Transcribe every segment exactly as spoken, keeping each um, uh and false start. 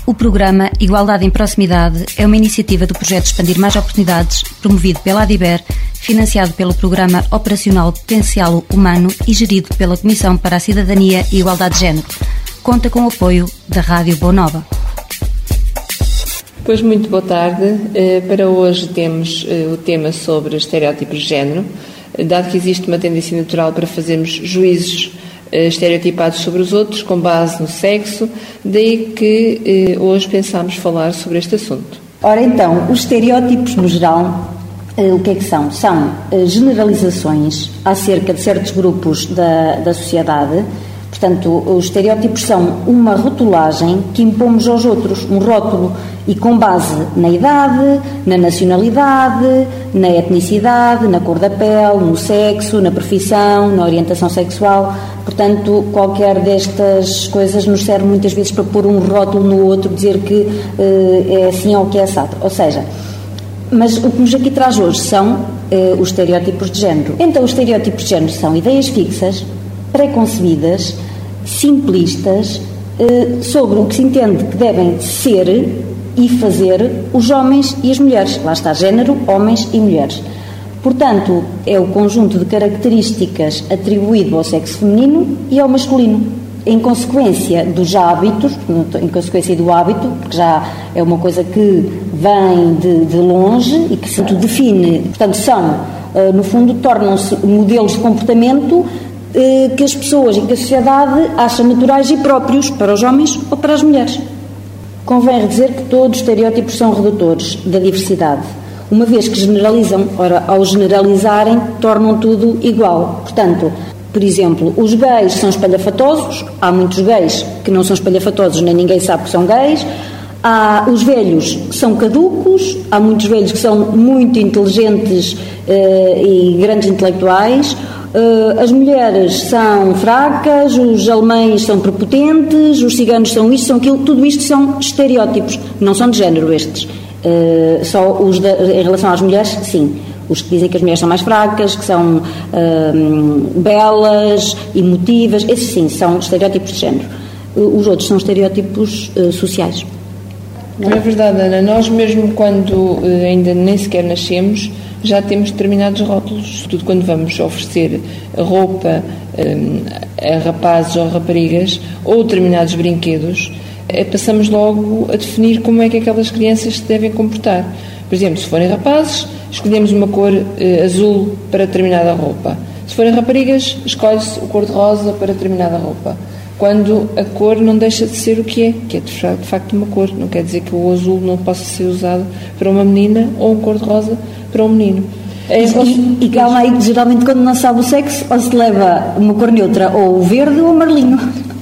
O programa Igualdade em Proximidade é uma iniciativa do projeto Expandir Mais Oportunidades, promovido pela ADIBER, financiado pelo Programa Operacional Potencial Humano e gerido pela Comissão para a Cidadania e Igualdade de Género. Conta com o apoio da Rádio Boa Nova. Pois muito boa tarde. Para hoje temos o tema sobre estereótipos de género, dado que existe uma tendência natural para fazermos juízos estereotipados sobre os outros com base no sexo, daí que hoje pensámos falar sobre este assunto. Ora então, os estereótipos no geral, o que é que são? São generalizações acerca de certos grupos da, da sociedade. Portanto, os estereótipos são uma rotulagem que impomos aos outros, um rótulo, e com base na idade, na nacionalidade, na etnicidade, na cor da pele, no sexo, na profissão, na orientação sexual. Portanto, qualquer destas coisas nos serve muitas vezes para pôr um rótulo no outro, dizer que uh, é assim ou que é assado. Ou seja, mas o que nos aqui traz hoje são uh, os estereótipos de género. Então, os estereótipos de género são ideias fixas, preconcebidas, simplistas, uh, sobre o que se entende que devem ser e fazer os homens e as mulheres. Lá está, género, homens e mulheres. Portanto, é o conjunto de características atribuído ao sexo feminino e ao masculino, em consequência dos hábitos, em consequência do hábito, porque já é uma coisa que vem de, de longe e que se define. Portanto, são, no fundo, tornam-se modelos de comportamento que as pessoas e que a sociedade acham naturais e próprios para os homens ou para as mulheres. Convém dizer que todos os estereótipos são redutores da diversidade, uma vez que generalizam. Ora, ao generalizarem, tornam tudo igual. Portanto, por exemplo, os gays são espalhafatosos, há muitos gays que não são espalhafatosos, nem ninguém sabe que são gays. Há os velhos que são caducos, há muitos velhos que são muito inteligentes eh, e grandes intelectuais. Uh, as mulheres são fracas, os alemães são prepotentes, os ciganos são isto, são aquilo, tudo isto são estereótipos, não são de género estes. Uh, só os de, em relação às mulheres, sim. Os que dizem que as mulheres são mais fracas, que são uh, belas, emotivas, esses sim, são estereótipos de género. Uh, os outros são estereótipos uh, sociais. Não é verdade, Ana. Nós mesmo quando uh, ainda nem sequer nascemos, já temos determinados rótulos. Tudo quando vamos oferecer roupa um, a rapazes ou raparigas ou determinados brinquedos, é, passamos logo a definir como é que aquelas crianças se devem comportar. Por exemplo, se forem rapazes, escolhemos uma cor uh, azul para determinada roupa. Se forem raparigas, escolhe-se o cor-de-rosa para determinada roupa. Quando a cor não deixa de ser o que é, que é de facto uma cor. Não quer dizer que o azul não possa ser usado para uma menina ou um cor-de-rosa para um menino. É, e, e calma aí, geralmente quando não sabe o sexo, ou se leva uma cor neutra, ou o verde ou o amarelinho.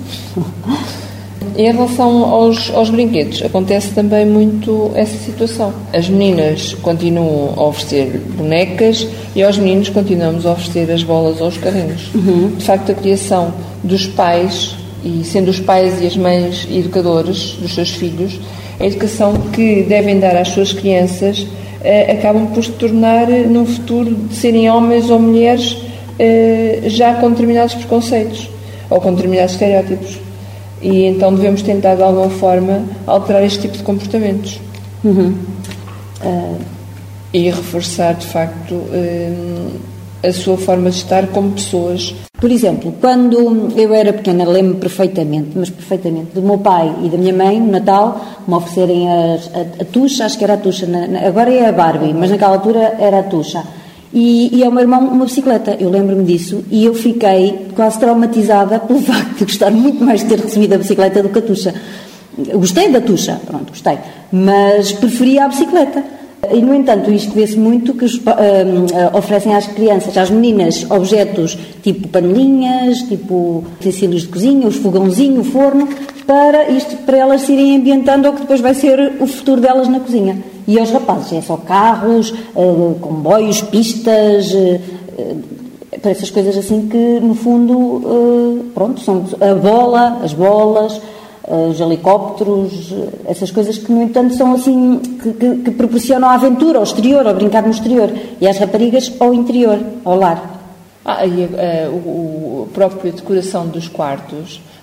Em relação aos, aos brinquedos, acontece também muito essa situação. As meninas continuam a oferecer bonecas e aos meninos continuamos a oferecer as bolas ou os carrinhos. Uhum. De facto, a criação dos pais, e sendo os pais e as mães educadores dos seus filhos, a educação que devem dar às suas crianças eh, acabam por se tornar, num futuro, de serem homens ou mulheres eh, já com determinados preconceitos ou com determinados estereótipos. E então devemos tentar, de alguma forma, alterar este tipo de comportamentos. Uhum. Uh... E reforçar, de facto, uh, a sua forma de estar como pessoas. Por exemplo, quando eu era pequena, lembro-me perfeitamente, mas perfeitamente, do meu pai e da minha mãe, no Natal, me oferecerem a, a, a tuxa, acho que era a tuxa, na, na, agora é a Barbie, mas naquela altura era a tuxa. E, e ao meu irmão uma bicicleta, eu lembro-me disso, e eu fiquei quase traumatizada pelo facto de gostar muito mais de ter recebido a bicicleta do que a tuxa. Gostei da tuxa, pronto, gostei, mas preferia a bicicleta. E, no entanto, isto vê-se muito que os, uh, uh, oferecem às crianças, às meninas, objetos tipo panelinhas, tipo utensílios de cozinha, os fogãozinho, o forno, para, isto, para elas se irem ambientando ao que depois vai ser o futuro delas na cozinha. E aos rapazes é só carros, uh, comboios, pistas, uh, uh, para essas coisas assim que, no fundo, uh, pronto, são a bola, as bolas, os helicópteros, essas coisas que, no entanto, são assim, que, que, que proporcionam a aventura ao exterior, ao brincar no exterior, e às raparigas ao interior, ao lar. Ah, e a, a, o, a própria decoração dos quartos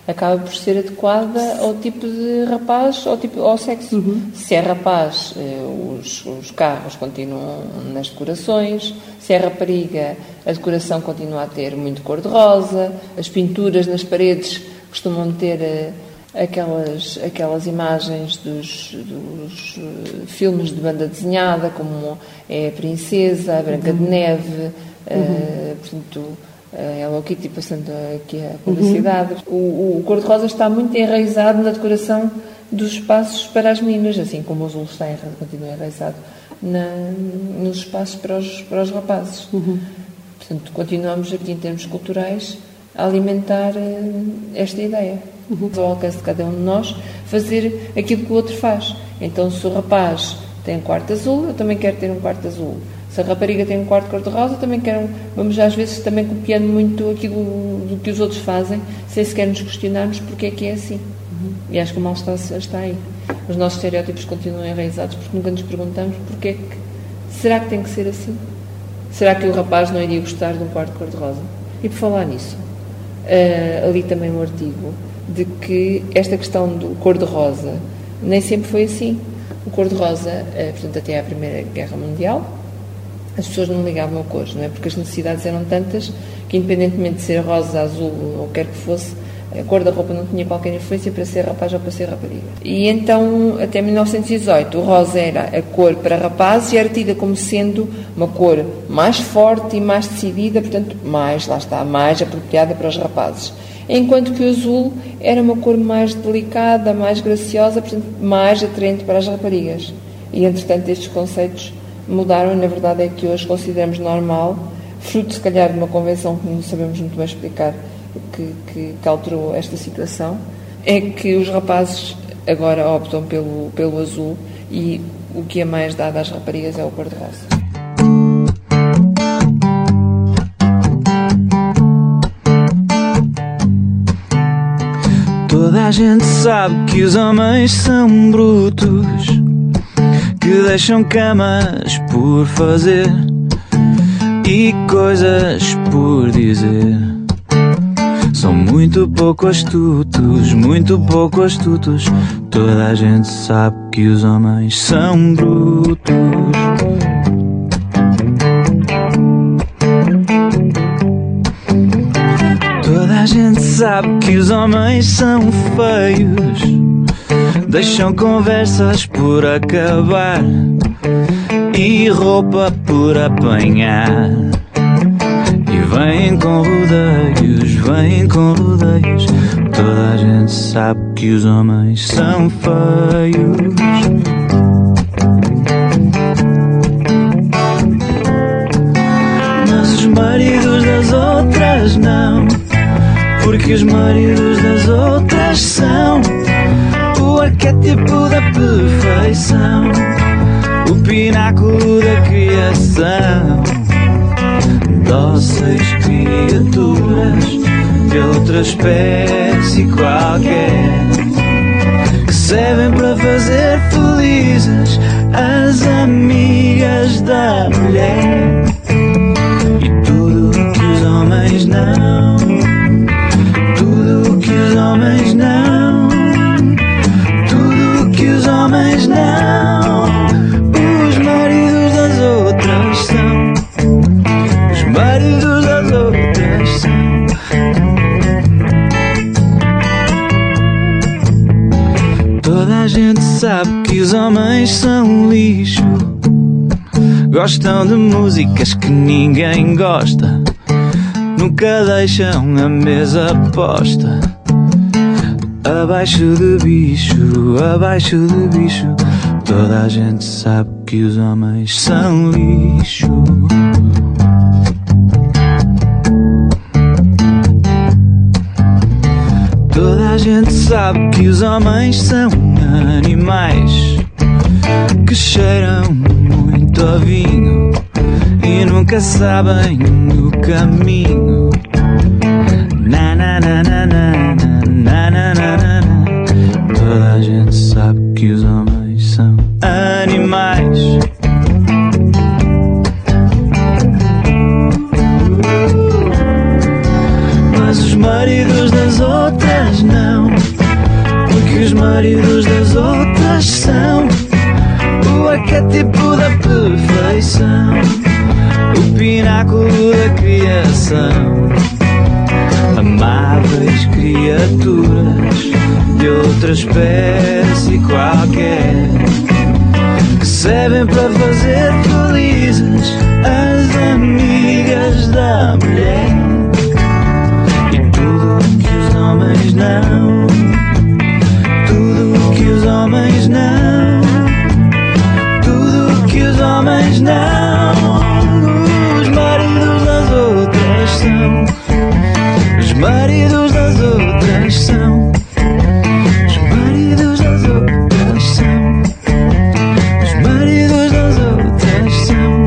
acaba por ser adequada ao tipo de rapaz, ao, tipo, ao sexo. Uhum. Se é rapaz, os, os carros continuam nas decorações, se é rapariga, a decoração continua a ter muito cor-de-rosa, as pinturas nas paredes costumam ter aquelas, aquelas imagens dos, dos filmes de banda desenhada, como é a Princesa, a Branca uhum. de Neve, uhum. uh, portanto... a Hello Kitty, passando aqui a publicidade. Uhum. O, o cor-de-rosa está muito enraizado na decoração dos espaços para as meninas, assim como o azul está enraizado, continua enraizado na, nos espaços para os, para os rapazes. Uhum. Portanto, continuamos aqui, em termos culturais, a alimentar uh, esta ideia. Uhum. Ao alcance de cada um de nós, fazer aquilo que o outro faz. Então, se o rapaz tem um quarto azul, eu também quero ter um quarto azul. Se a rapariga tem um quarto cor-de-rosa, também quero, vamos às vezes também copiando muito aquilo do que os outros fazem, sem sequer nos questionarmos porque é que é assim. Uhum. E acho que o mal está, está aí. Os nossos estereótipos continuam enraizados porque nunca nos perguntamos porque é que, será que tem que ser assim? Será que o rapaz não iria gostar de um quarto cor-de-rosa? E por falar nisso, uh, ali também um artigo de que esta questão do cor-de-rosa nem sempre foi assim. O cor-de-rosa, uh, portanto, até à Primeira Guerra Mundial, as pessoas não ligavam a cores, não é? Porque as necessidades eram tantas que, independentemente de ser rosa, azul ou o que quer que fosse, a cor da roupa não tinha qualquer influência para ser rapaz ou para ser rapariga. E então, até mil novecentos e dezoito, o rosa era a cor para rapazes e era tida como sendo uma cor mais forte e mais decidida, portanto, mais, lá está, mais apropriada para os rapazes. Enquanto que o azul era uma cor mais delicada, mais graciosa, portanto, mais atraente para as raparigas. E, entretanto, estes conceitos mudaram e, na verdade, é que hoje consideramos normal, fruto, se calhar, de uma convenção que não sabemos muito bem explicar, que, que, que alterou esta situação, é que os rapazes agora optam pelo, pelo azul e o que é mais dado às raparigas é o cor-de-rosa. Toda a gente sabe que os homens são brutos, que deixam camas por fazer e coisas por dizer. São muito pouco astutos, muito pouco astutos. Toda a gente sabe que os homens são brutos. Toda a gente sabe que os homens são feios, deixam conversas por acabar e roupa por apanhar. E vêm com rodeios, vêm com rodeios. Toda a gente sabe que os homens são feios. Mas os maridos das outras não, porque os maridos das outras são o arquétipo da perfeição, o pináculo da criação. Dóceis criaturas de outra espécie qualquer, que servem para fazer felizes as amigas da mulher. E tudo o que os homens não, tudo o que os homens não, tudo o que os homens não, os maridos das outras são, os maridos das outras são. Toda a gente sabe que os homens são lixo, gostam de músicas que ninguém gosta, nunca deixam a mesa posta. Abaixo de bicho, abaixo de bicho. Toda a gente sabe que os homens são lixo. Toda a gente sabe que os homens são animais que cheiram muito a vinho e nunca sabem o caminho. Na na na na na na na na na. Toda a gente sabe que os homens são animais. Mas os maridos das outras não. maridos das outras são o arquétipo da perfeição, o pináculo da criação. Amáveis criaturas de outra espécie qualquer, que servem para fazer felizes as amigas da mulher. E tudo o que os homens não, tudo o que os homens não, tudo o que os homens não, os maridos das outras são, os maridos das outras são, os maridos das outras são, os maridos das outras são.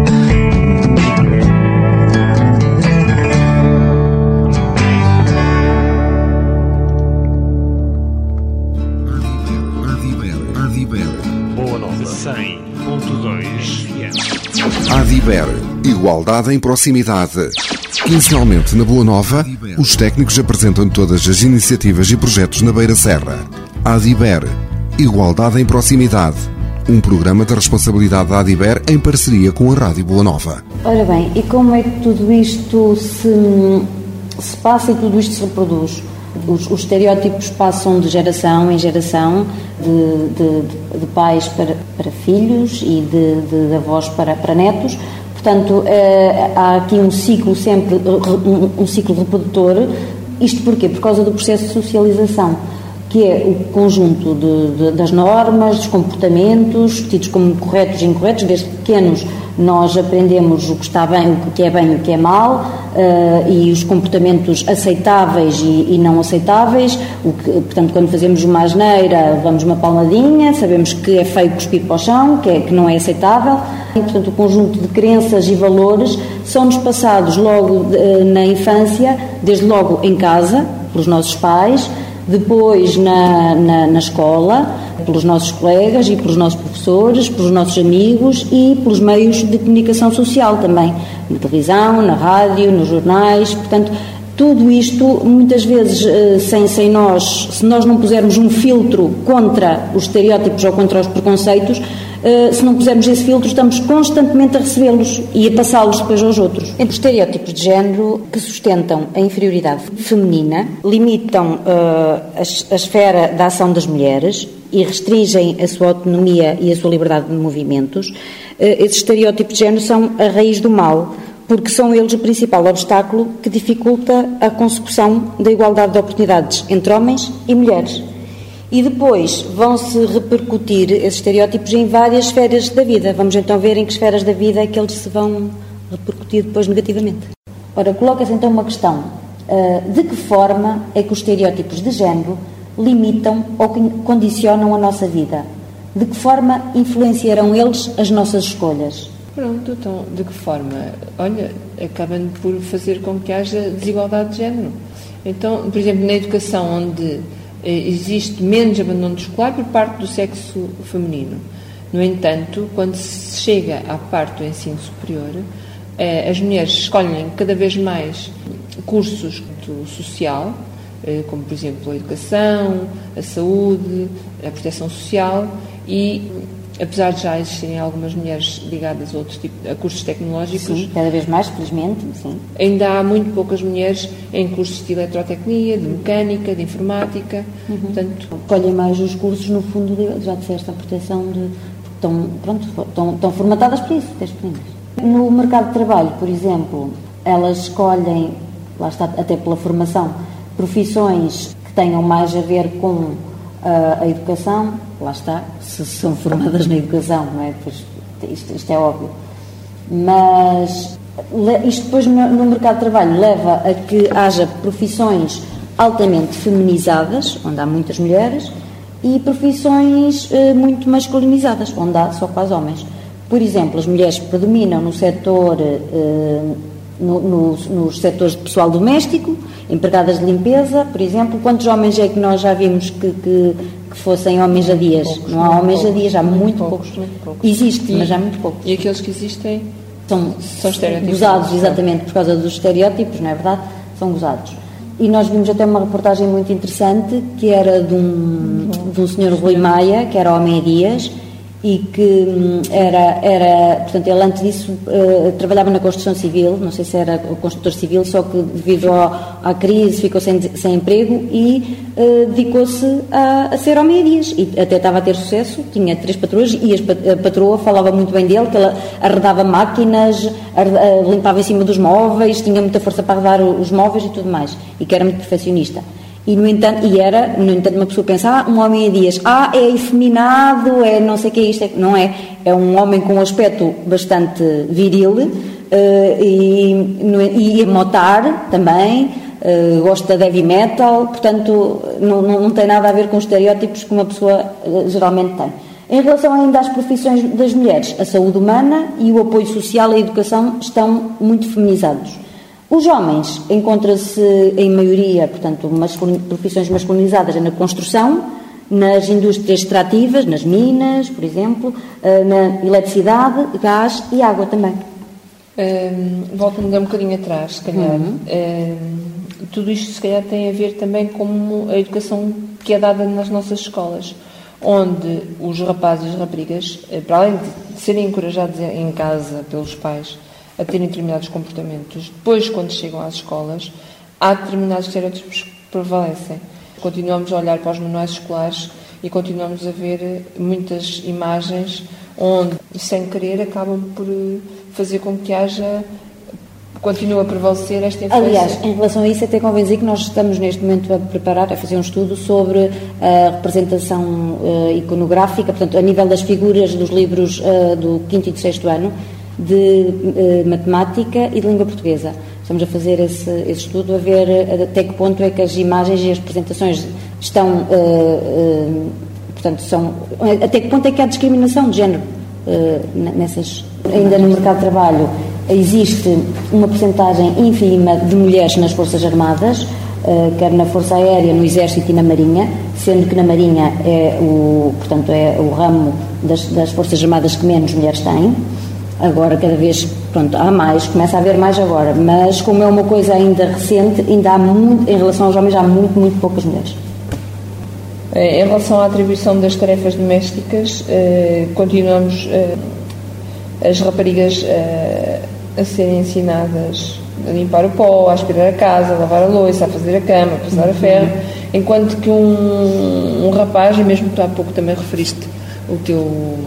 Boa Nova cem ponto dois F M. Adiber, igualdade em proximidade. Quinzenalmente na Boa Nova, os técnicos apresentam todas as iniciativas e projetos na Beira Serra. Adiber, igualdade em proximidade. Um programa de responsabilidade da Adiber em parceria com a Rádio Boa Nova. Ora bem, e como é que tudo isto se, se passa e tudo isto se reproduz? Os, os estereótipos passam de geração em geração, de, de, de pais para, para filhos e de, de, de avós para, para netos. Portanto, eh, há aqui um ciclo sempre, um, um ciclo reprodutor. Isto porquê? Por causa do processo de socialização, que é o conjunto de, de, das normas, dos comportamentos, tidos como corretos e incorretos. Desde pequenos nós aprendemos o que está bem, o que é bem e o que é mal, uh, e os comportamentos aceitáveis e, e não aceitáveis. O que, portanto, quando fazemos uma asneira, levamos uma palmadinha, sabemos que é feio cuspir para o chão, que, é, que não é aceitável. E, portanto, o conjunto de crenças e valores são-nos passados logo uh, na infância, desde logo em casa, pelos nossos pais, depois na, na, na escola, pelos nossos colegas e pelos nossos professores, pelos nossos amigos e pelos meios de comunicação social também, na televisão, na rádio, nos jornais. Portanto, tudo isto, muitas vezes, sem, sem nós, se nós não pusermos um filtro contra os estereótipos ou contra os preconceitos, se não pusermos esse filtro, estamos constantemente a recebê-los e a passá-los depois aos outros. Entre os estereótipos de género que sustentam a inferioridade feminina, limitam uh, a, a esfera da ação das mulheres e restringem a sua autonomia e a sua liberdade de movimentos, uh, esses estereótipos de género são a raiz do mal, porque são eles o principal obstáculo que dificulta a consecução da igualdade de oportunidades entre homens e mulheres. E depois vão-se repercutir esses estereótipos em várias esferas da vida. Vamos então ver em que esferas da vida é que eles se vão repercutir depois negativamente. Ora, coloca-se então uma questão. Uh, de que forma é que os estereótipos de género limitam ou condicionam a nossa vida? De que forma influenciarão eles as nossas escolhas? Pronto, então, de que forma? Olha, acabam por fazer com que haja desigualdade de género. Então, por exemplo, na educação, onde existe menos abandono escolar por parte do sexo feminino. No entanto, quando se chega à parte do ensino superior, as mulheres escolhem cada vez mais cursos do social, como, por exemplo, a educação, a saúde, a proteção social, e apesar de já existirem algumas mulheres ligadas a outros tipos, a cursos tecnológicos... Sim, cada vez mais, felizmente, sim. Ainda há muito poucas mulheres em cursos de eletrotecnia, de mecânica, de informática, uhum. Portanto... Escolhem mais os cursos, no fundo, de, já disseste, a proteção de... Estão, pronto, estão, estão formatadas para isso, desde pequenas. No mercado de trabalho, por exemplo, elas escolhem, lá está, até pela formação, profissões que tenham mais a ver com a, a educação, lá está, se são formadas na educação, não é? Pois, isto, isto é óbvio. Mas isto depois no, no mercado de trabalho leva a que haja profissões altamente feminizadas, onde há muitas mulheres, e profissões eh, muito masculinizadas, onde há só quase homens. Por exemplo, as mulheres predominam no setor, eh, no, no, nos setores de pessoal doméstico, empregadas de limpeza, por exemplo. Quantos homens é que nós já vimos que, que, que fossem homens a dias? Poucos, não há homens poucos, a dias, há muito, muito poucos. poucos. Muito poucos. Existe, e, mas há muito poucos. E aqueles que existem são, são estereótipos. Gozados, exatamente, por causa dos estereótipos, não é verdade? São gozados. e nós vimos até uma reportagem muito interessante que era de um, de um senhor Rui Maia, que era Homem Dias, e que era, era, portanto, ele antes disso uh, trabalhava na construção civil, não sei se era construtor civil, só que devido ao, à crise ficou sem, sem emprego e uh, dedicou-se a, a ser Homem Dias, e até estava a ter sucesso, tinha três patroas, e a patroa falava muito bem dele, que ela arredava máquinas, arredava, limpava em cima dos móveis, tinha muita força para arredar os móveis e tudo mais, e que era muito perfeccionista. E, no entanto, e era, no entanto, uma pessoa pensa, ah, um homem a Dias, ah, é efeminado, é não sei o que é isto, é, não é, é um homem com um aspecto bastante viril, uh, e, no, e a motar também, uh, gosta de heavy metal, portanto, não, não, não tem nada a ver com os estereótipos que uma pessoa uh, geralmente tem. Em relação ainda às profissões das mulheres, a saúde humana e o apoio social e a educação estão muito feminizados. Os homens encontram-se em maioria, portanto, masculin, profissões masculinizadas na construção, nas indústrias extrativas, nas minas, por exemplo, na eletricidade, gás e água também. Um, Volto-me um bocadinho atrás, se calhar. Uhum. Um, tudo isto, se calhar, tem a ver também com a educação que é dada nas nossas escolas, onde os rapazes e as raparigas, para além de serem encorajados em casa pelos pais a terem determinados comportamentos, depois, quando chegam às escolas, há determinados estereótipos que prevalecem. Continuamos a olhar para os manuais escolares e continuamos a ver muitas imagens onde, sem querer, acabam por fazer com que haja, continue a prevalecer esta influência. Aliás, em relação a isso, até convém dizer que nós estamos neste momento a preparar, a fazer um estudo sobre a representação uh, iconográfica, portanto, a nível das figuras dos livros uh, do quinto e do sexto ano, de uh, matemática e de língua portuguesa. Estamos a fazer esse, esse estudo, a ver uh, até que ponto é que as imagens e as representações estão, uh, uh, portanto, são, até que ponto é que há discriminação de género uh, nessas. Ainda no mercado de trabalho existe uma percentagem ínfima de mulheres nas Forças Armadas, uh, quer na Força Aérea, no Exército e na Marinha, sendo que na Marinha é o, portanto, é o ramo das, das Forças Armadas que menos mulheres têm. Agora, cada vez, pronto, há mais, começa a haver mais agora, mas como é uma coisa ainda recente, ainda há muito, em relação aos homens, há muito, muito poucas mulheres. Em relação à atribuição das tarefas domésticas, eh, continuamos, eh, as raparigas eh, a serem ensinadas a limpar o pó, a aspirar a casa, a lavar a louça, a fazer a cama, a passar a ferro, enquanto que um, um rapaz, e mesmo tu há pouco também referiste o teu,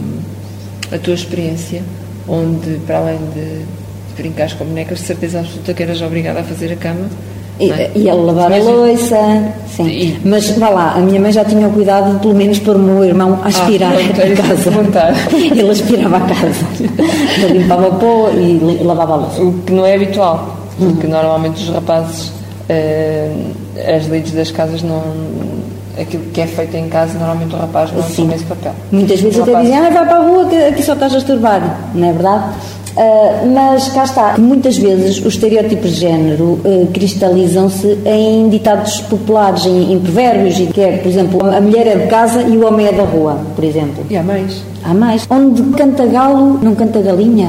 a tua experiência, onde, para além de brincar com bonecas, de certeza absoluta que eras obrigada a fazer a cama. E, é? e a lavar a louça, sim. E, mas vá lá, a minha mãe já tinha o cuidado de pelo menos pôr o meu irmão a aspirar ah, a casa. Ele aspirava a casa, ele limpava o pó e lavava a louça. O que não é habitual, porque hum. normalmente os rapazes, uh, as lides das casas não. Aquilo que é feito em casa, normalmente o rapaz não assume esse papel. Muitas vezes até dizem, ah, vai para a rua que aqui só estás a estorbar, não é verdade? Uh, mas cá está, muitas vezes os estereótipos de género uh, cristalizam-se em ditados populares, em, em provérbios, e que é, por exemplo, a mulher é de casa e o homem é da rua, por exemplo. E há mais. Há mais. Onde canta galo, não canta galinha.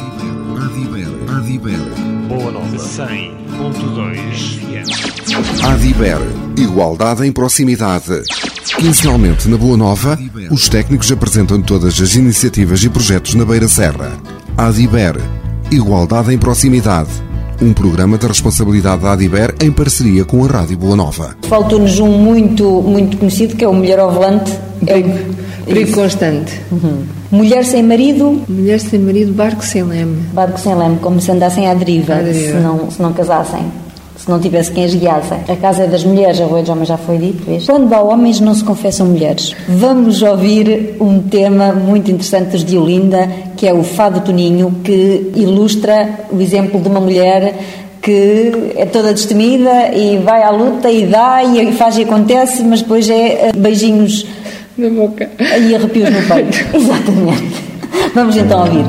Adiber. Boa Nova cem ponto dois. Adiber. Igualdade em proximidade. Quinzenalmente na Boa Nova, os técnicos apresentam todas as iniciativas e projetos na Beira Serra. Adiber. Igualdade em proximidade. Um programa de responsabilidade da Adiber em parceria com a Rádio Boa Nova. Faltou-nos um muito, muito conhecido, que é o Mulher ao Volante. Perigo, é perigo constante. Uhum. Mulher sem marido. Mulher sem marido, barco sem leme. Barco sem leme, como se andassem à deriva, à deriva. Se, não, se não casassem. Se não tivesse quem as guiasse. A casa é das mulheres, a rua dos homens já foi dito. Vês? Quando há homens, não se confessam mulheres. Vamos ouvir um tema muito interessante de Olinda, que é o Fado Toninho, que ilustra o exemplo de uma mulher que é toda destemida e vai à luta e dá e faz e acontece, mas depois é beijinhos na boca e arrepios no peito. Exatamente. Vamos então ouvir.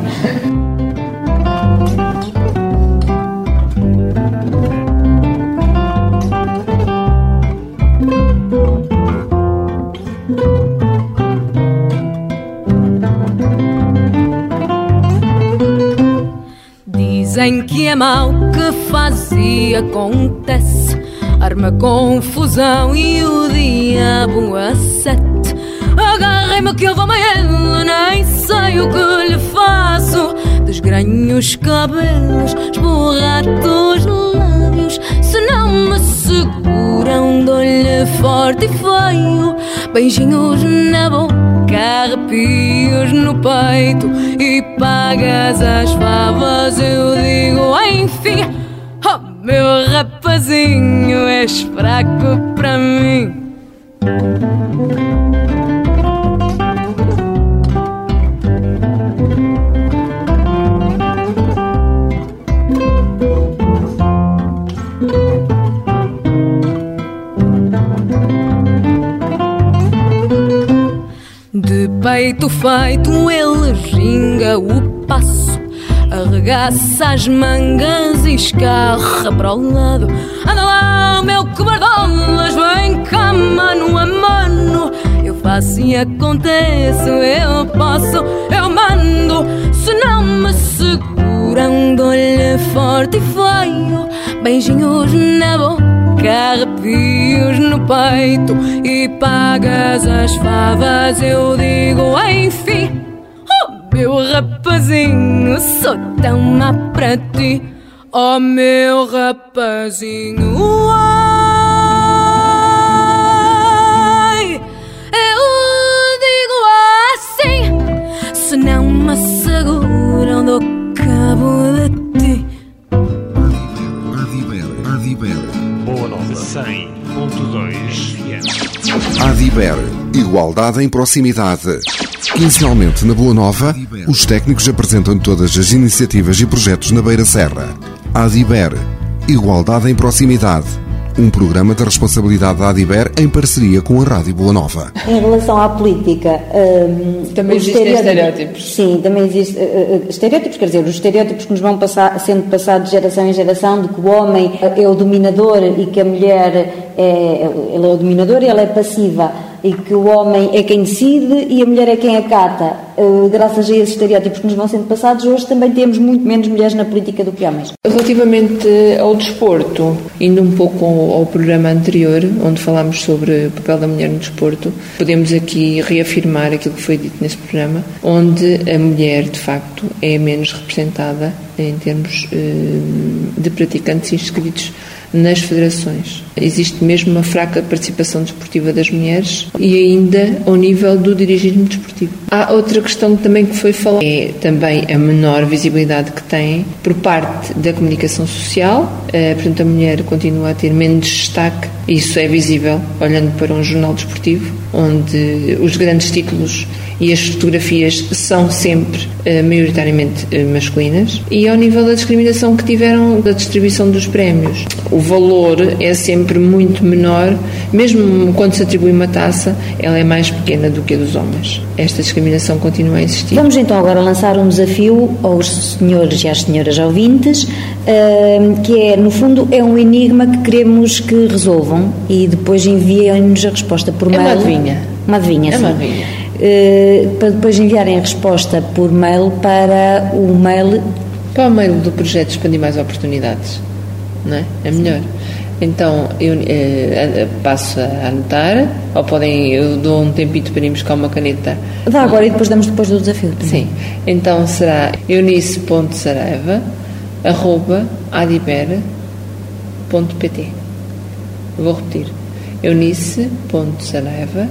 Dizem que é mau, que faz e acontece. arma confusão e o diabo a sete. Agarrei-me que eu vou amanhã, nem sei o que lhe faço. Desgranho os cabelos, esborrato os lábios. Se não me seguram, dou-lhe forte e feio. Beijinhos na boca, arrepios no peito. E pagas as favas, eu digo enfim. Oh, meu rapazinho, és fraco para mim. De peito feito ele ginga o passo, arregaça as mangas e escarra para o lado. Anda lá, meu cobardolas, vem cá mano a mano. Eu faço e acontece, eu posso, eu mando. Se não me seguram, dou-lhe forte e feio. Beijinhos na boca, arrepios no peito. E pagas as favas, eu digo enfim. Oh, meu rapazinho, sou tão má para ti. Oh, meu rapazinho, ai, eu digo assim. Se não me seguram, dou cabo de ti. Boa Nova cem ponto dois F M. Adiber, igualdade em proximidade. Quinzenalmente na Boa Nova, os técnicos apresentam todas as iniciativas e projetos na Beira Serra. Adiber, igualdade em proximidade. Um programa de responsabilidade da Adiber em parceria com a Rádio Boa Nova. Em relação à política, hum, também existem estereótipos. Sim, também existem uh, estereótipos, quer dizer, os estereótipos que nos vão passar, sendo passados de geração em geração, de que o homem é o dominador e que a mulher é, ele é o dominador e ela é passiva, e que o homem é quem decide e a mulher é quem acata. Uh, graças a esses estereótipos que nos vão sendo passados, hoje também temos muito menos mulheres na política do que homens. Relativamente ao desporto, indo um pouco ao, ao programa anterior, onde falámos sobre o papel da mulher no desporto, podemos aqui reafirmar aquilo que foi dito nesse programa, onde a mulher, de facto, é menos representada em termos uh, de praticantes inscritos nas federações. Existe mesmo uma fraca participação desportiva das mulheres e ainda ao nível do dirigismo desportivo. Há outra questão também que foi falada, é também a menor visibilidade que tem por parte da comunicação social, uh, portanto a mulher continua a ter menos destaque, isso é visível olhando para um jornal desportivo, onde os grandes títulos e as fotografias são sempre uh, maioritariamente uh, masculinas, e ao nível da discriminação que tiveram da distribuição dos prémios. O valor é sempre muito menor, mesmo quando se atribui uma taça, ela é mais pequena do que a dos homens. Esta discriminação continua a existir. Vamos então agora lançar um desafio aos senhores e às senhoras ouvintes, uh, que é, no fundo, é um enigma que queremos que resolvam e depois enviem-nos a resposta por mail. É uma adivinha. Uma adivinha, é sim. Uma adivinha. Uh, para depois enviarem a resposta por mail para o mail... Para o mail do projeto Expandir Mais Oportunidades, não é? É melhor. Então, eu eh, passo a anotar, ou podem, eu dou um tempito para ir buscar uma caneta. Dá agora e depois damos depois do desafio. Também. Sim. Então será eunice ponto saraiva arroba adiber ponto pt. Vou repetir. eunice ponto saraiva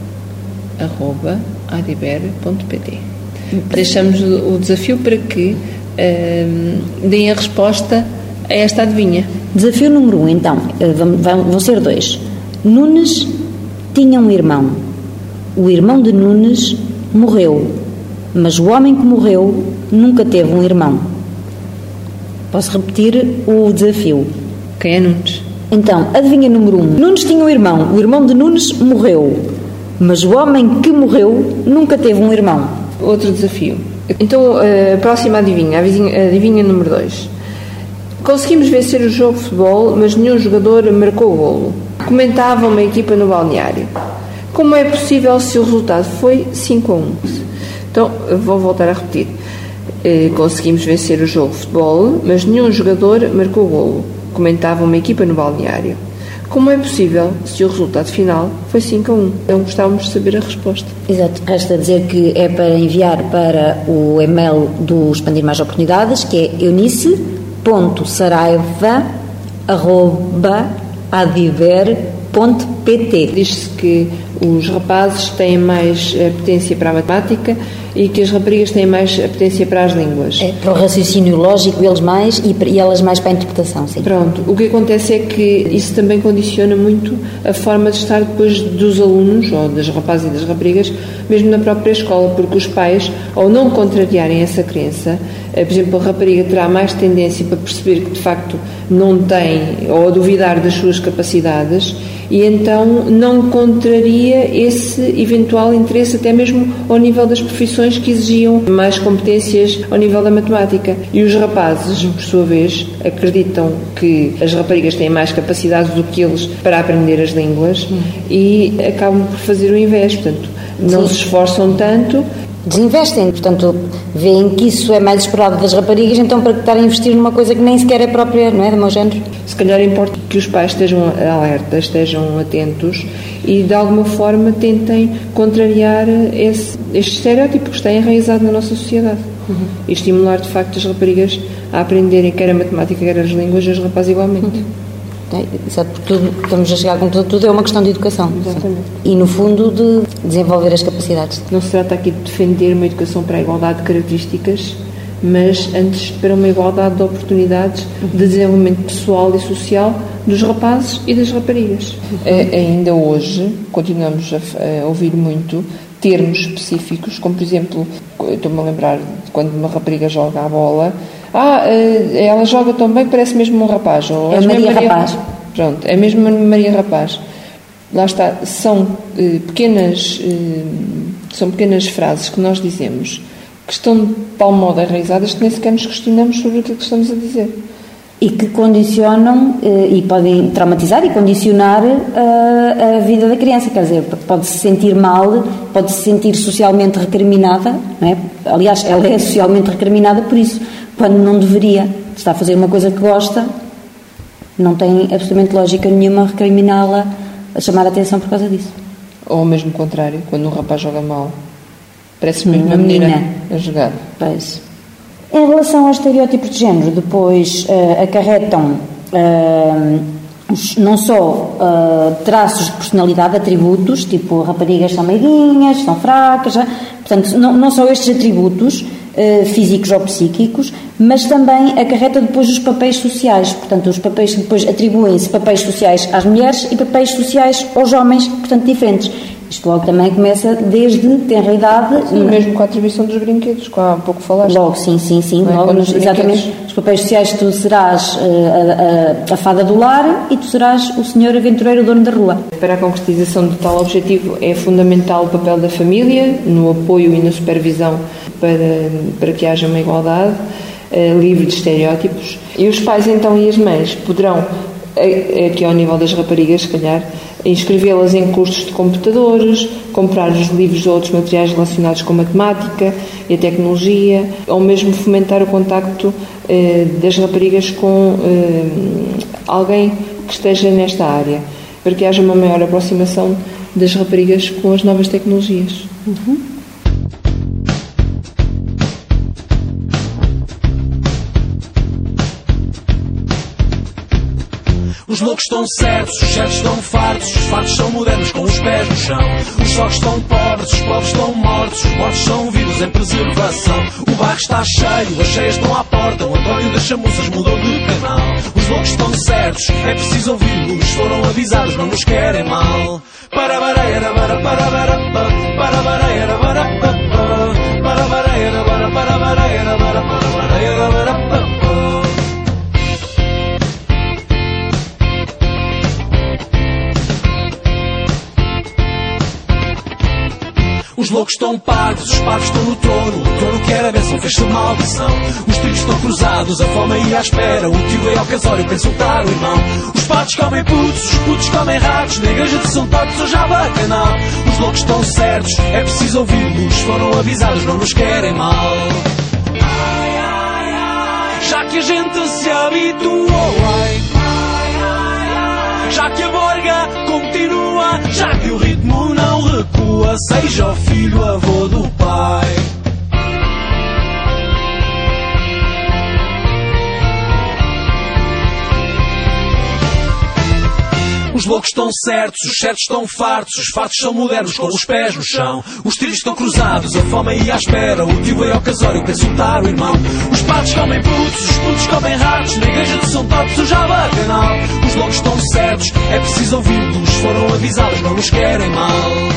arroba adiber ponto pt. Deixamos o desafio para que eh, deem a resposta a esta adivinha. Desafio número um, então, vão, vão ser dois. Nunes tinha um irmão. O irmão de Nunes morreu, mas o homem que morreu nunca teve um irmão. Posso repetir o desafio? Quem é Nunes? Então, adivinha número um. Nunes tinha um irmão. O irmão de Nunes morreu, mas o homem que morreu nunca teve um irmão. Outro desafio. Então, a próxima adivinha, a adivinha, adivinha número dois. Conseguimos vencer o jogo de futebol, mas nenhum jogador marcou o golo. Comentava uma equipa no balneário. Como é possível se o resultado foi cinco a um? Então, vou voltar a repetir. Conseguimos vencer o jogo de futebol, mas nenhum jogador marcou o golo. Comentava uma equipa no balneário. Como é possível se o resultado final foi cinco a um? Não gostávamos de saber a resposta. Exato. Resta dizer que é para enviar para o e-mail do Expandir Mais Oportunidades, que é eunice ponto saraiva arroba adiver ponto pt. Diz-se que os rapazes têm mais apetência para a matemática e que as raparigas têm mais apetência para as línguas. É, para o raciocínio lógico, eles mais, e, e elas mais para a interpretação, sim. Pronto, o que acontece é que isso também condiciona muito a forma de estar depois dos alunos, ou das rapazes e das raparigas, mesmo na própria escola, porque os pais, ao não contrariarem essa crença, por exemplo, a rapariga terá mais tendência para perceber que de facto não tem, ou a duvidar das suas capacidades, e então não contraria esse eventual interesse até mesmo ao nível das profissões que exigiam mais competências ao nível da matemática. E os rapazes, por sua vez, acreditam que as raparigas têm mais capacidades do que eles para aprender as línguas e acabam por fazer o inverso. Portanto, não Sim. se esforçam tanto. Desinvestem, portanto, veem que isso é mais esperado das raparigas, então para que estar a investir numa coisa que nem sequer é própria, não é, do meu género? Se calhar importa que os pais estejam alertas, estejam atentos e de alguma forma tentem contrariar esse, este estereótipo que está enraizado na nossa sociedade uhum. e estimular de facto as raparigas a aprenderem quer a matemática, quer as línguas, e os rapazes igualmente. Uhum. É, exato, porque tudo, estamos a chegar com tudo, tudo é uma questão de educação. Exatamente. E no fundo de desenvolver as capacidades. Não se trata aqui de defender uma educação para a igualdade de características, mas antes para uma igualdade de oportunidades de desenvolvimento pessoal e social dos rapazes e das raparigas. É, ainda hoje continuamos a, a ouvir muito termos específicos, como por exemplo, estou-me a lembrar de quando uma rapariga joga a bola, ah, ela joga tão bem que parece mesmo um rapaz. Ou é Maria, Maria Rapaz. Pronto, é mesmo Maria Rapaz. Lá está, são eh, pequenas eh, são pequenas frases que nós dizemos que estão de tal modo enraizadas que nem sequer nos questionamos sobre aquilo que estamos a dizer. E que condicionam eh, e podem traumatizar e condicionar eh, a vida da criança, quer dizer, pode-se sentir mal, pode-se sentir socialmente recriminada, não é? Aliás, ela é socialmente recriminada por isso, quando não deveria. Está a fazer uma coisa que gosta, não tem absolutamente lógica nenhuma recriminá-la, a chamar a atenção por causa disso. Ou mesmo o contrário, quando um rapaz joga mal, parece mesmo uma menina, menina a jogar. Pois. Em relação aos estereótipos de género, depois uh, acarretam uh, não só uh, traços de personalidade, atributos, tipo raparigas são meiguinhas, são fracas, já? Portanto, não, não só estes atributos uh, físicos ou psíquicos, mas também acarreta depois os papéis sociais. Portanto, os papéis depois atribuem-se papéis sociais às mulheres e papéis sociais aos homens, portanto, diferentes. Isto logo também começa desde tenra idade. Sim, mesmo com a atribuição dos brinquedos, que há pouco falaste. Logo, sim, sim, sim. É? Logo, nos, exatamente. Os papéis sociais, tu serás uh, a, a, a fada do lar e tu serás o senhor aventureiro dono da rua. Para a concretização de tal objetivo é fundamental o papel da família, no apoio e na supervisão para, para que haja uma igualdade uh, livre de estereótipos. E os pais, então, e as mães poderão, aqui ao nível das raparigas, se calhar, inscrevê-las em cursos de computadores, comprar os livros ou outros materiais relacionados com matemática e a tecnologia, ou mesmo fomentar o contacto eh, das raparigas com eh, alguém que esteja nesta área, para que haja uma maior aproximação das raparigas com as novas tecnologias. Uhum. Os loucos estão certos, os certos estão fartos, os fartos são modernos com os pés no chão. Os fogos estão pobres, os pobres estão mortos, os mortos são vivos em preservação. O bairro está cheio, as cheias estão à porta, o António das Chamuças mudou de canal. Os loucos estão certos, é preciso ouvi-los, foram avisados, não nos querem mal. Para baraia, para para para para baraia, para para para baraia, para para baraia, para para baraia, para. Os loucos estão parvos, os parvos estão no trono. O trono que era bênção fez-se maldição. Os trigos estão cruzados, a fome aí à espera. O tio é ao casório para insultar o irmão. Os patos comem putos, os putos comem ratos. Na igreja de São Toques hoje há bacanal. Os loucos estão certos, é preciso ouvi-los. Foram avisados, não nos querem mal. Ai, ai, ai, já que a gente se habituou, ai, ai, ai, ai, Já que a borga continua, já que o ritmo não recua, seja o filho avô do pai. Os loucos estão certos, os certos estão fartos, os fartos são modernos com os pés no chão. Os trilhos estão cruzados, a fome aí à espera, o tio veio ao casório para insultar o irmão. Os patos comem putos, os putos comem ratos, na igreja de São Topos o Jabacanal. Os loucos estão certos, é preciso ouvi-los, foram avisados, não nos querem mal.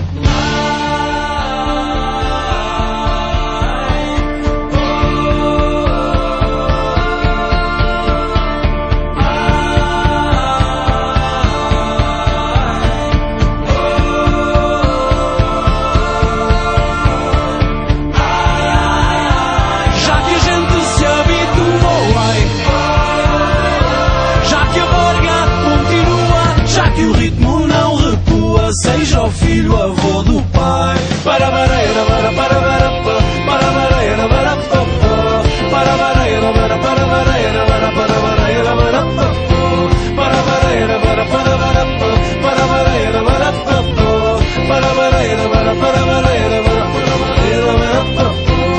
Seja o filho avô do pai. Para baraira, para para para para baraira, para para baraira, para para baraira, para para baraira, para para baraira, para para para para baraira, para para baraira, para para baraira, para para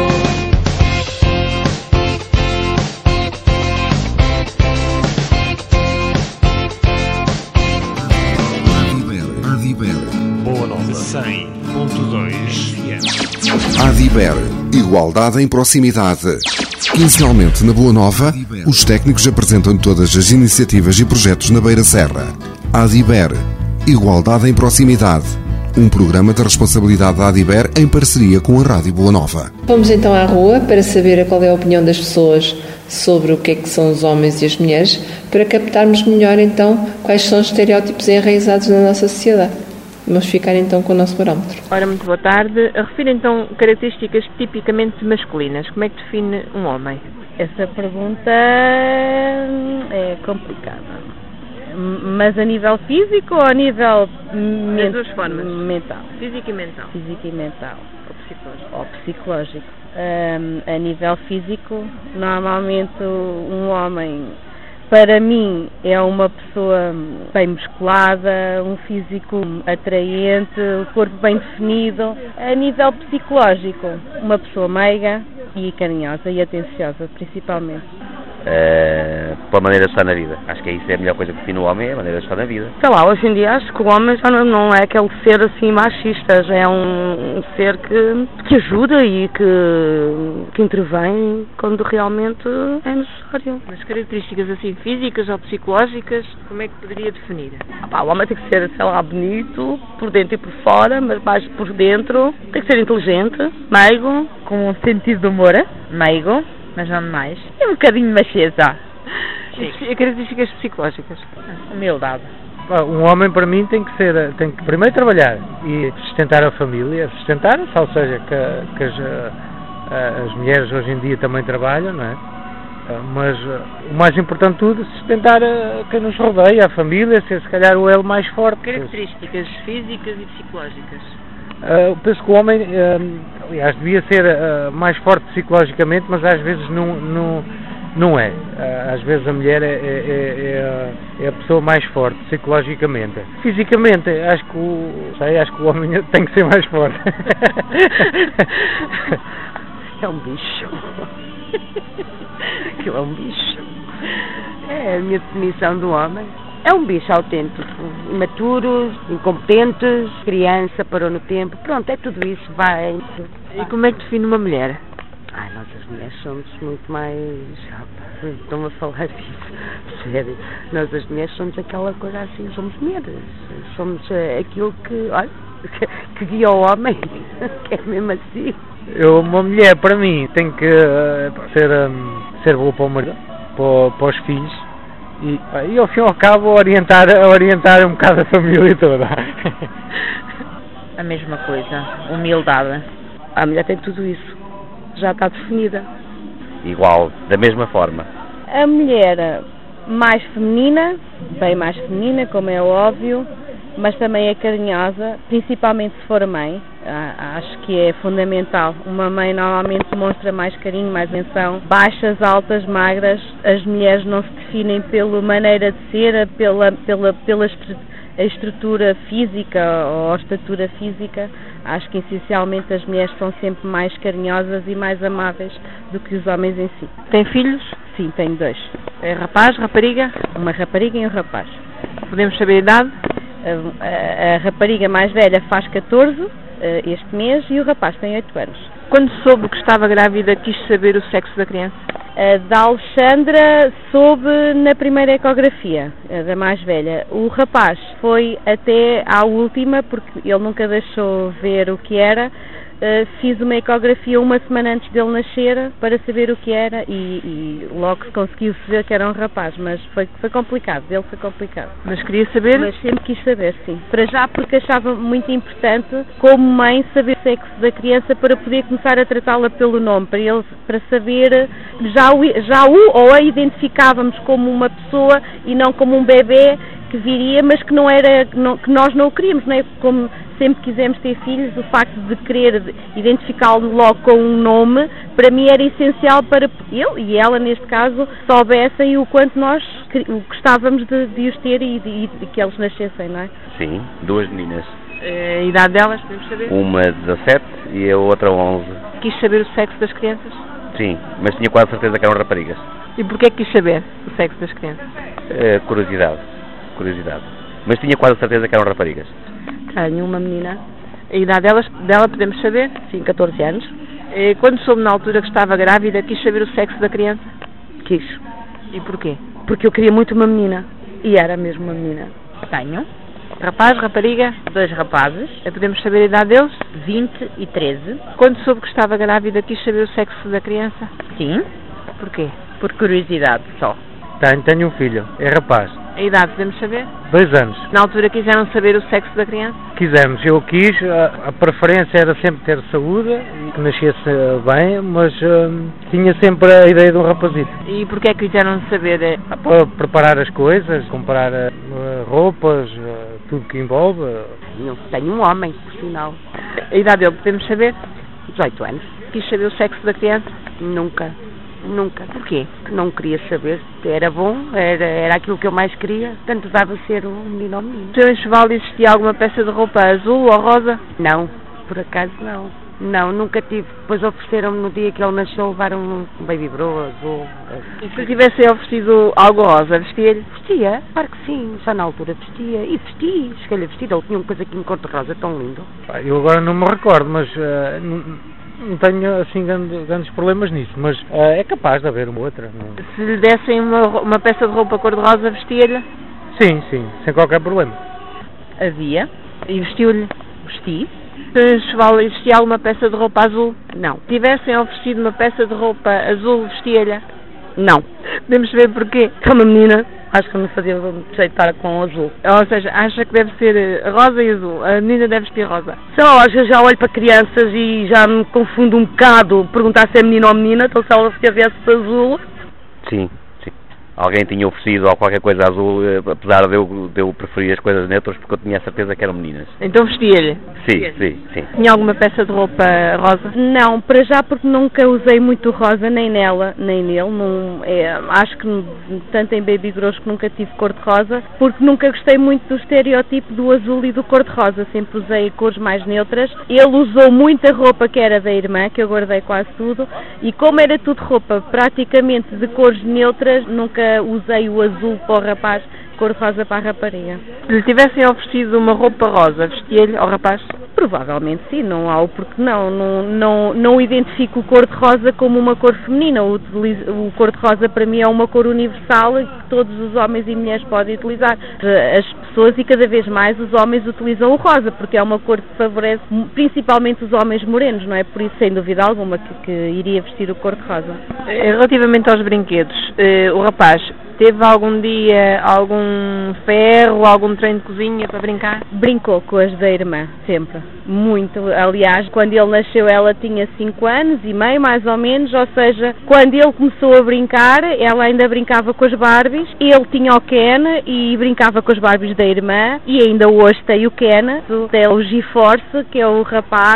Boa Nova cem ponto dois F M. Adiber, igualdade em proximidade. Quinzenalmente na Boa Nova, os técnicos apresentam todas as iniciativas e projetos na Beira Serra. Adiber, igualdade em proximidade. Um programa de responsabilidade da Adiber em parceria com a Rádio Boa Nova. Vamos então à rua para saber qual é a opinião das pessoas sobre o que é que são os homens e as mulheres, para captarmos melhor então quais são os estereótipos enraizados na nossa sociedade. Vamos ficar então com o nosso barómetro. Ora, muito boa tarde. Refiro então características tipicamente masculinas. Como é que define um homem? Essa pergunta é complicada. Mas a nível físico ou a nível Das duas formas. mental? Físico e mental. Físico e mental. Ou psicológico. Ou psicológico. Um, a nível físico, normalmente um homem, para mim, é uma pessoa bem musculada, um físico atraente, o corpo bem definido. A nível psicológico, uma pessoa meiga e carinhosa e atenciosa, principalmente. Uh, pela maneira de estar na vida. Acho que isso é a melhor coisa que define o homem, é a maneira de estar na vida. Sei lá, hoje em dia acho que o homem já não, não é aquele ser assim machista, já é um, um ser que, que ajuda e que, que intervém quando realmente é necessário. Mas características assim físicas ou psicológicas, como é que poderia definir? Ah, pá, o homem tem que ser, sei lá, bonito, por dentro e por fora, mas mais por dentro. Tem que ser inteligente, meigo, com um sentido de humor, meigo, mas não demais. E um bocadinho macheza. E características psicológicas? Humildade. Um homem, para mim, tem que ser, tem que primeiro trabalhar e sustentar a família, sustentar, ou seja, que, que as, as mulheres hoje em dia também trabalham, não é? Mas o mais importante de tudo, sustentar quem nos rodeia, a família, ser se calhar o elo mais forte. Características físicas e psicológicas? Uh, eu penso que o homem, uh, aliás, devia ser uh, mais forte psicologicamente, mas às vezes não, não, não é. Uh, às vezes a mulher é, é, é, é a pessoa mais forte psicologicamente. Fisicamente, acho que o, sei, acho que o homem tem que ser mais forte. É um bicho. Aquilo é um bicho. É a minha definição do homem. É um bicho autêntico, imaturos, incompetentes, criança, parou no tempo, pronto, é tudo isso, vai. E como é que define uma mulher? Ai, nós as mulheres somos muito mais... Ah, estão a falar disso, sério. Nós as mulheres somos aquela coisa assim, somos mulheres, somos uh, aquilo que, olha, que, que guia o homem, que é mesmo assim. Eu, uma mulher, para mim, tem que uh, ser, um, ser boa para o marido, para, para os filhos. E, e ao fim e ao cabo orientar, orientar um bocado a família toda. A mesma coisa, humildade. A mulher tem tudo isso, já está definida. Igual, da mesma forma. A mulher mais feminina, bem mais feminina, como é óbvio, mas também é carinhosa, principalmente se for mãe. Acho que é fundamental. Uma mãe normalmente demonstra mais carinho, mais atenção. Baixas, altas, magras, as mulheres não se definem pela maneira de ser, pela, pela, pela a estrutura física ou a estatura física. Acho que essencialmente as mulheres são sempre mais carinhosas e mais amáveis do que os homens em si. Tem filhos? Sim, tenho dois. É rapaz, rapariga? Uma rapariga e um rapaz. Podemos saber a idade? A, a, a rapariga mais velha faz catorze uh, este mês e o rapaz tem oito anos. Quando soube que estava grávida, quis saber o sexo da criança? A da Alexandra soube na primeira ecografia, a da mais velha. O rapaz foi até à última, porque ele nunca deixou ver o que era. Uh, fiz uma ecografia uma semana antes dele nascer para saber o que era e, e logo se conseguiu ver que era um rapaz, mas foi, foi complicado, dele foi complicado. Mas queria saber? Mas sempre quis saber, sim. Para já porque achava muito importante, como mãe, saber o sexo da criança para poder começar a tratá-la pelo nome, para ele, para saber, já o, já o ou a identificávamos como uma pessoa e não como um bebê que viria, mas que não era, que, não, que nós não o queríamos, não é? Como sempre quisemos ter filhos, o facto de querer identificá-lo logo com um nome, para mim era essencial para ele e ela, neste caso, soubessem o quanto nós gostávamos de, de os ter e de, de que eles nascessem, não é? Sim, duas meninas. A idade delas, podemos saber? Uma dezassete e a outra onze. Quis saber o sexo das crianças? Sim, mas tinha quase certeza que eram raparigas. E porquê quis saber o sexo das crianças? É, curiosidade, curiosidade. Mas tinha quase certeza que eram raparigas. Tenho uma menina. A idade delas, dela podemos saber? Sim, catorze anos. E quando soube na altura que estava grávida, quis saber o sexo da criança? Quis. E porquê? Porque eu queria muito uma menina. E era mesmo uma menina. Tenho. Rapaz, rapariga? Dois rapazes. Podemos saber a idade deles? vinte e treze. Quando soube que estava grávida, quis saber o sexo da criança? Sim. Porquê? Por curiosidade só. Tenho, tenho um filho, é rapaz. A idade, podemos saber? Dois anos. Na altura quiseram saber o sexo da criança? Quisemos, eu quis, a, a preferência era sempre ter saúde, que nascesse bem, mas uh, tinha sempre a ideia de um rapazito. E porquê é que quiseram saber? Para preparar as coisas, comprar uh, roupas, uh, tudo que envolve. Eu tenho um homem, por sinal. A idade dele, podemos saber? dezoito anos. Quis saber o sexo da criança? Nunca. Nunca. Porquê? Não queria saber. Era bom, era, era aquilo que eu mais queria. Tanto dava ser um menino ou menino. No seu enxoval existia alguma peça de roupa azul ou rosa? Não, por acaso não. Não, nunca tive. Depois ofereceram-me no dia que ele nasceu, levaram um baby bro azul. E se lhe tivessem oferecido algo rosa, vestia-lhe? Vestia, claro que sim. Já na altura vestia. E vesti, cheguei-lhe a vestir. Ele tinha uma coisa aqui em cor-de-rosa tão lindo. Eu agora não me recordo, mas... Uh, não... Não tenho assim grandes, grandes problemas nisso, mas uh, é capaz de haver uma outra. Não... Se lhe dessem uma, uma peça de roupa cor-de-rosa, vestia-lhe? Sim, sim, sem qualquer problema. Havia? E vestiu-lhe? Vesti. Se enxoval existia alguma peça de roupa azul? Não. Se tivessem oferecido uma peça de roupa azul, vestia-lhe? Não. Podemos saber porquê? É uma menina. Acho que não fazia jeito estar com azul. Ou seja, acha que deve ser rosa e azul. A menina deve vestir rosa. Só, às vezes já olho para crianças e já me confundo um bocado perguntar se é menino ou menina, então se ela se tivesse azul. Sim, sim. Alguém tinha oferecido ou qualquer coisa azul, apesar de eu, de eu preferir as coisas neutras, porque eu tinha a certeza que eram meninas. Então vestia-lhe? Sim, sim, sim. Tinha alguma peça de roupa rosa? Não, para já porque nunca usei muito rosa, nem nela, nem nele. Não, é, acho que tanto em baby grows que nunca tive cor de rosa, porque nunca gostei muito do estereótipo do azul e do cor de rosa. Sempre usei cores mais neutras. Ele usou muita roupa que era da irmã, que eu guardei quase tudo, e como era tudo roupa praticamente de cores neutras, nunca usei o azul para o rapaz, cor de rosa para a rapariga. Se lhe tivessem oferecido uma roupa rosa, vestia-lhe ao rapaz? Provavelmente sim, não há o porque não. Não, não, não identifico o cor de rosa como uma cor feminina. O, o cor de rosa para mim é uma cor universal e que todos os homens e mulheres podem utilizar. As pessoas e cada vez mais os homens utilizam o rosa porque é uma cor que favorece principalmente os homens morenos, não é? Por isso, sem dúvida alguma, que, que iria vestir o cor de rosa. Relativamente aos brinquedos, o rapaz teve algum dia algum ferro, algum treino de cozinha para brincar? Brincou com as da irmã, sempre. Muito. Aliás, quando ele nasceu ela tinha cinco anos e meio, mais ou menos, ou seja, quando ele começou a brincar, ela ainda brincava com as Barbies, ele tinha o Ken e brincava com as Barbies da irmã, e ainda hoje tem o Ken, tem o G-Force, que é o rapaz,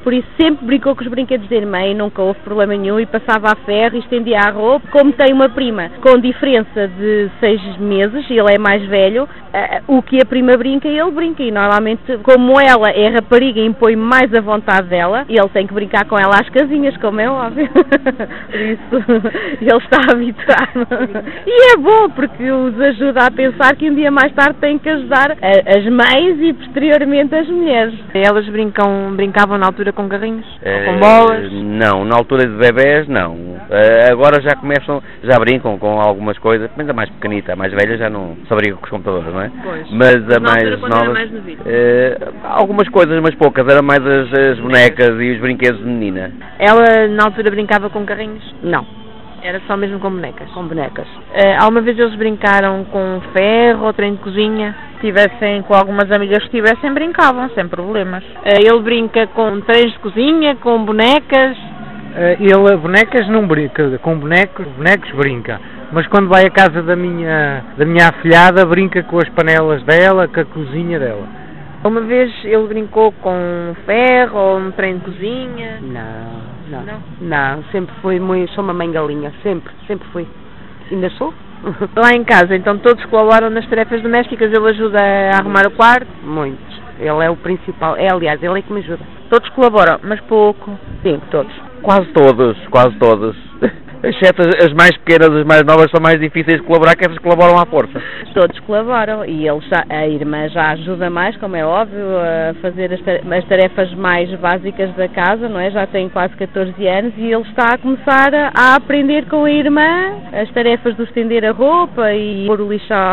por isso sempre brincou com os brinquedos da irmã e nunca houve problema nenhum e passava a ferro e estendia a roupa. Como tem uma prima com diferença de seis meses, e ele é mais velho, uh, o que a prima brinca, ele brinca, e normalmente, como ela é rapariga e impõe mais a vontade dela, ele tem que brincar com ela às casinhas, como é óbvio. Por isso, ele está habituado. E é bom, porque os ajuda a pensar que um dia mais tarde tem que ajudar a, as mães e posteriormente as mulheres. Elas brincam, brincavam na altura com carrinhos? É, com bolas? Não, na altura de bebés não. Agora já começam, já brincam com algumas coisas, mas a mais pequenita, a mais velha já não só brinca com os computadores, não é? Pois. Mas a na mais altura, nova, mais uh, algumas coisas, mas poucas, eram mais as, as bonecas e os brinquedos de menina. Ela na altura brincava com carrinhos? Não. Era só mesmo com bonecas? Com bonecas. Uh, alguma vez eles brincaram com ferro ou trem de cozinha? Se tivessem com algumas amigas que tivessem, brincavam, sem problemas. Uh, ele brinca com trens de cozinha, com bonecas? Uh, ele, bonecas não brinca, com bonecos, bonecos brinca. Mas quando vai à casa da minha, da minha afilhada, brinca com as panelas dela, com a cozinha dela. Uma vez ele brincou com ferro ou um trem de cozinha? Não. Não, não, não, sempre fui muito, sou uma mãe galinha, sempre, sempre fui. Ainda sou. Lá em casa, então todos colaboram nas tarefas domésticas, ele ajuda a arrumar o quarto? Muitos, ele é o principal, é aliás, ele é que me ajuda. Todos colaboram, mas pouco? Sim, todos. Quase todos, quase todos. Exceto as, as mais pequenas, as mais novas são mais difíceis de colaborar, que essas colaboram à força. Todos colaboram e ele já, a irmã já ajuda mais, como é óbvio, a fazer as tarefas mais básicas da casa, não é? Já tem quase catorze anos e ele está a começar a aprender com a irmã as tarefas de estender a roupa e pôr o lixo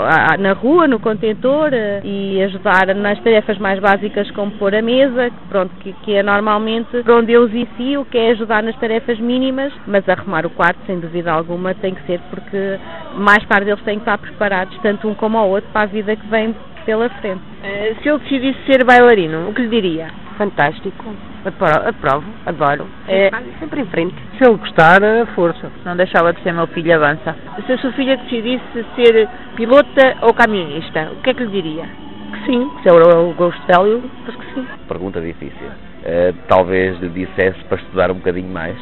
na rua, no contentor, e ajudar nas tarefas mais básicas, como pôr a mesa, pronto, que, que é normalmente onde eu os inicio, que é ajudar nas tarefas mínimas, mas arrumar o quarto, sem dúvida alguma, tem que ser, porque mais tarde eles têm que estar preparados, tanto um como o outro, para a vida que vem pela frente. Uh, se ele decidisse ser bailarino, o que lhe diria? Fantástico, aprovo, adoro, é sempre em frente. Se ele gostar, a força. Não deixava de ser meu filho, avança. Se a sua filha decidisse ser pilota ou camionista, o que é que lhe diria? Que sim, se eu, eu gosto dela, acho que sim. Pergunta difícil. Uh, talvez lhe dissesse para estudar um bocadinho mais.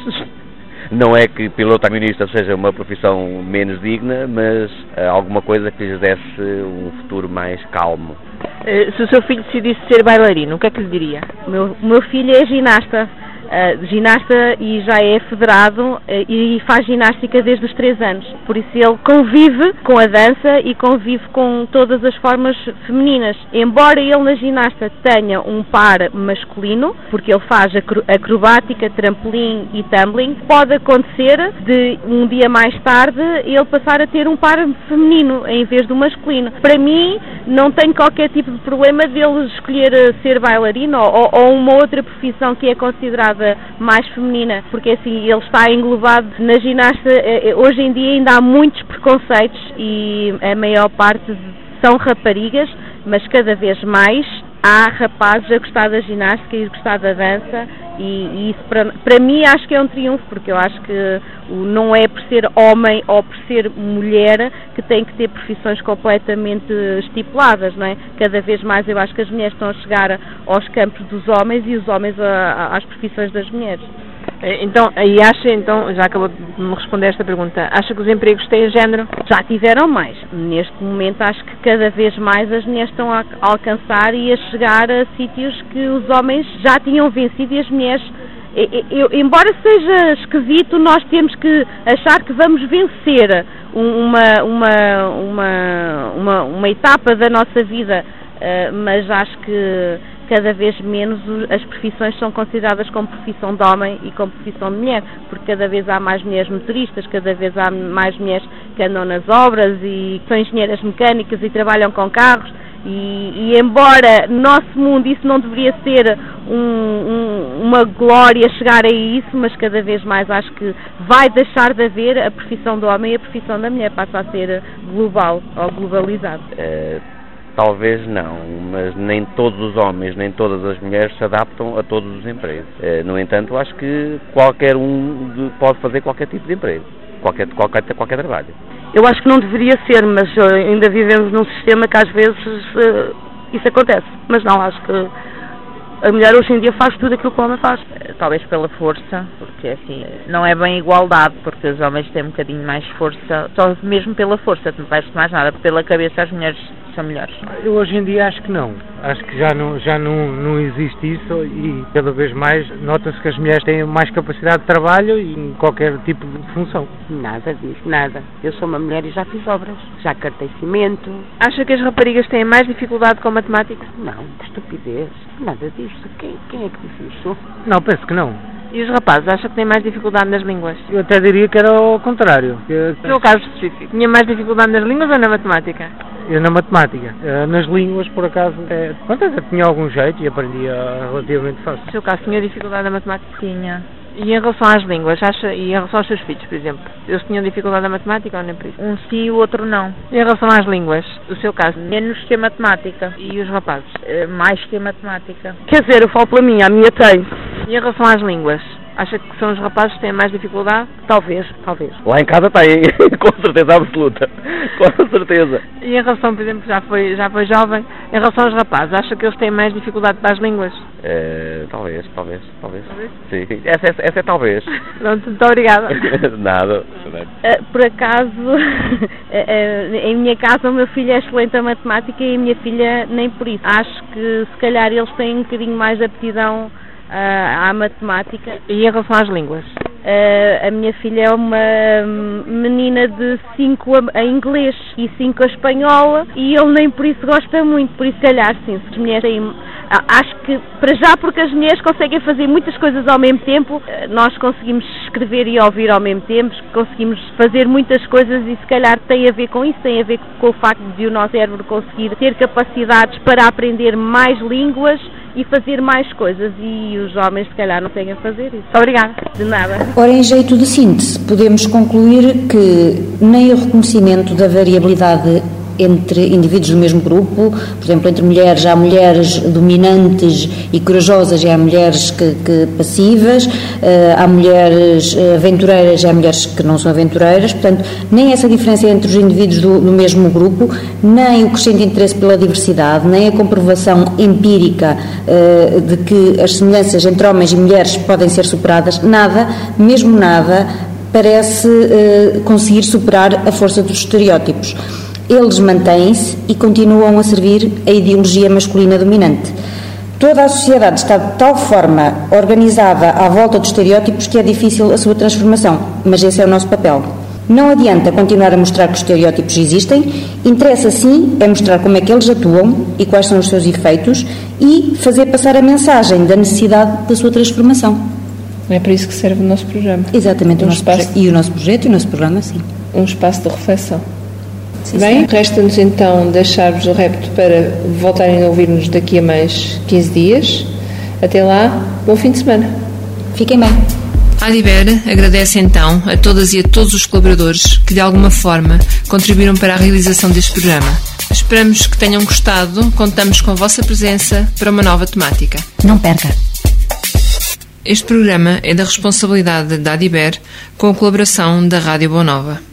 Não é que piloto camionista seja uma profissão menos digna, mas uh, alguma coisa que lhes desse um futuro mais calmo. Uh, se o seu filho decidisse ser bailarino, o que é que lhe diria? O meu, o meu filho é ginasta. Uh, ginasta e já é federado uh, e faz ginástica desde os três anos. Por isso ele convive com a dança e convive com todas as formas femininas. Embora ele na ginasta tenha um par masculino, porque ele faz acro acrobática, trampolim e tumbling, pode acontecer de um dia mais tarde ele passar a ter um par feminino em vez do masculino. Para mim não tenho qualquer tipo de problema dele escolher ser bailarino ou, ou uma outra profissão que é considerada mais feminina, porque assim ele está englobado na ginasta. Hoje em dia ainda há muitos preconceitos e a maior parte são raparigas, mas cada vez mais há rapazes a gostar da ginástica e a gostar da dança, e, e isso para, para mim acho que é um triunfo, porque eu acho que não é por ser homem ou por ser mulher que tem que ter profissões completamente estipuladas, não é? Cada vez mais eu acho que as mulheres estão a chegar aos campos dos homens e os homens a, a, às profissões das mulheres. Então, e acha, então, já acabou de me responder esta pergunta, acha que os empregos têm género? Já tiveram mais. Neste momento acho que cada vez mais as mulheres estão a alcançar e a chegar a sítios que os homens já tinham vencido e as mulheres, eu, embora seja esquisito, nós temos que achar que vamos vencer uma, uma, uma, uma, uma etapa da nossa vida, mas acho que cada vez menos as profissões são consideradas como profissão de homem e como profissão de mulher, porque cada vez há mais mulheres motoristas, cada vez há mais mulheres que andam nas obras e são engenheiras mecânicas e trabalham com carros, e, e embora no nosso mundo isso não deveria ser um, um, uma glória chegar a isso, mas cada vez mais acho que vai deixar de haver a profissão do homem e a profissão da mulher, passa a ser global ou globalizado. É... Talvez não, mas nem todos os homens, nem todas as mulheres se adaptam a todos os empregos. No entanto, acho que qualquer um pode fazer qualquer tipo de emprego, qualquer, qualquer, qualquer trabalho. Eu acho que não deveria ser, mas ainda vivemos num sistema que às vezes isso acontece. Mas não, acho que A mulher hoje em dia faz tudo aquilo que o homem faz. Talvez pela força, porque assim, não é bem igualdade, porque os homens têm um bocadinho mais força, só mesmo pela força, não parece mais nada, pela cabeça as mulheres são melhores. Eu hoje em dia acho que não. Acho que já não, já não, não existe isso e cada vez mais nota-se que as mulheres têm mais capacidade de trabalho e em qualquer tipo de função. Nada disso, nada. Eu sou uma mulher e já fiz obras, já cartei cimento. Acha que as raparigas têm mais dificuldade com matemática? Não, estupidez, nada disso. Quem, quem é que disse isso? Não, penso que não. E os rapazes, acha que têm mais dificuldade nas línguas? Eu até diria que era o contrário. Que... No seu caso específico, tinha mais dificuldade nas línguas ou na matemática? Eu na matemática. Nas línguas, por acaso, é... Pronto, eu tinha algum jeito e aprendia relativamente fácil. No seu caso, tinha dificuldade na matemática? Tinha. E em relação às línguas, acha, e em relação aos seus filhos, por exemplo, eles tinham dificuldade na matemática ou nem por isso? Um sim e o outro não. E em relação às línguas, o seu caso? Menos que a matemática. E os rapazes? Mais que a matemática. Quer dizer, eu falo pela minha, a minha tem. E em relação às línguas? Acha que são os rapazes que têm mais dificuldade? Talvez, talvez. Lá em casa tem, com certeza absoluta. Com certeza. E em relação, por exemplo, já foi, já foi jovem, em relação aos rapazes, acha que eles têm mais dificuldade para as línguas? É, talvez, talvez, talvez. talvez? Sim, essa, essa, essa é talvez. Pronto, muito obrigada. Nada. Por acaso, em minha casa o meu filho é excelente a matemática e a minha filha nem por isso. Acho que se calhar eles têm um bocadinho mais de aptidão à matemática. E em relação às línguas? Uh, a minha filha é uma menina de cinco a, a inglês e cinco a espanhola e ele nem por isso gosta muito, por isso se calhar sim, se as mulheres têm, acho que para já porque as mulheres conseguem fazer muitas coisas ao mesmo tempo, nós conseguimos escrever e ouvir ao mesmo tempo, conseguimos fazer muitas coisas e se calhar tem a ver com isso, tem a ver com o facto de o nosso cérebro conseguir ter capacidades para aprender mais línguas e fazer mais coisas e os homens se calhar não têm a fazer isso. Obrigada. De nada. Ora, em jeito de síntese, podemos concluir que nem o reconhecimento da variabilidade entre indivíduos do mesmo grupo, por exemplo, entre mulheres, há mulheres dominantes e corajosas e há mulheres que, que passivas, há mulheres aventureiras e há mulheres que não são aventureiras, portanto, nem essa diferença entre os indivíduos do, do mesmo grupo, nem o crescente interesse pela diversidade, nem a comprovação empírica uh, de que as semelhanças entre homens e mulheres podem ser superadas, nada, mesmo nada, parece uh, conseguir superar a força dos estereótipos. Eles mantêm-se e continuam a servir a ideologia masculina dominante. Toda a sociedade está de tal forma organizada à volta dos estereótipos que é difícil a sua transformação, mas esse é o nosso papel. Não adianta continuar a mostrar que os estereótipos existem, interessa sim é mostrar como é que eles atuam e quais são os seus efeitos e fazer passar a mensagem da necessidade da sua transformação. É para isso que serve o nosso programa. Exatamente, um o nosso projeto. E o nosso projeto e o nosso programa, sim. Um espaço de reflexão. Sim, Bem, resta-nos então deixar-vos o repto para voltarem a ouvir-nos daqui a mais quinze dias. Até lá, bom fim de semana. Fiquem bem. A Adiber agradece então a todas e a todos os colaboradores que de alguma forma contribuíram para a realização deste programa. Esperamos que tenham gostado, contamos com a vossa presença para uma nova temática. Não perca! Este programa é da responsabilidade da Adiber com a colaboração da Rádio Boa Nova.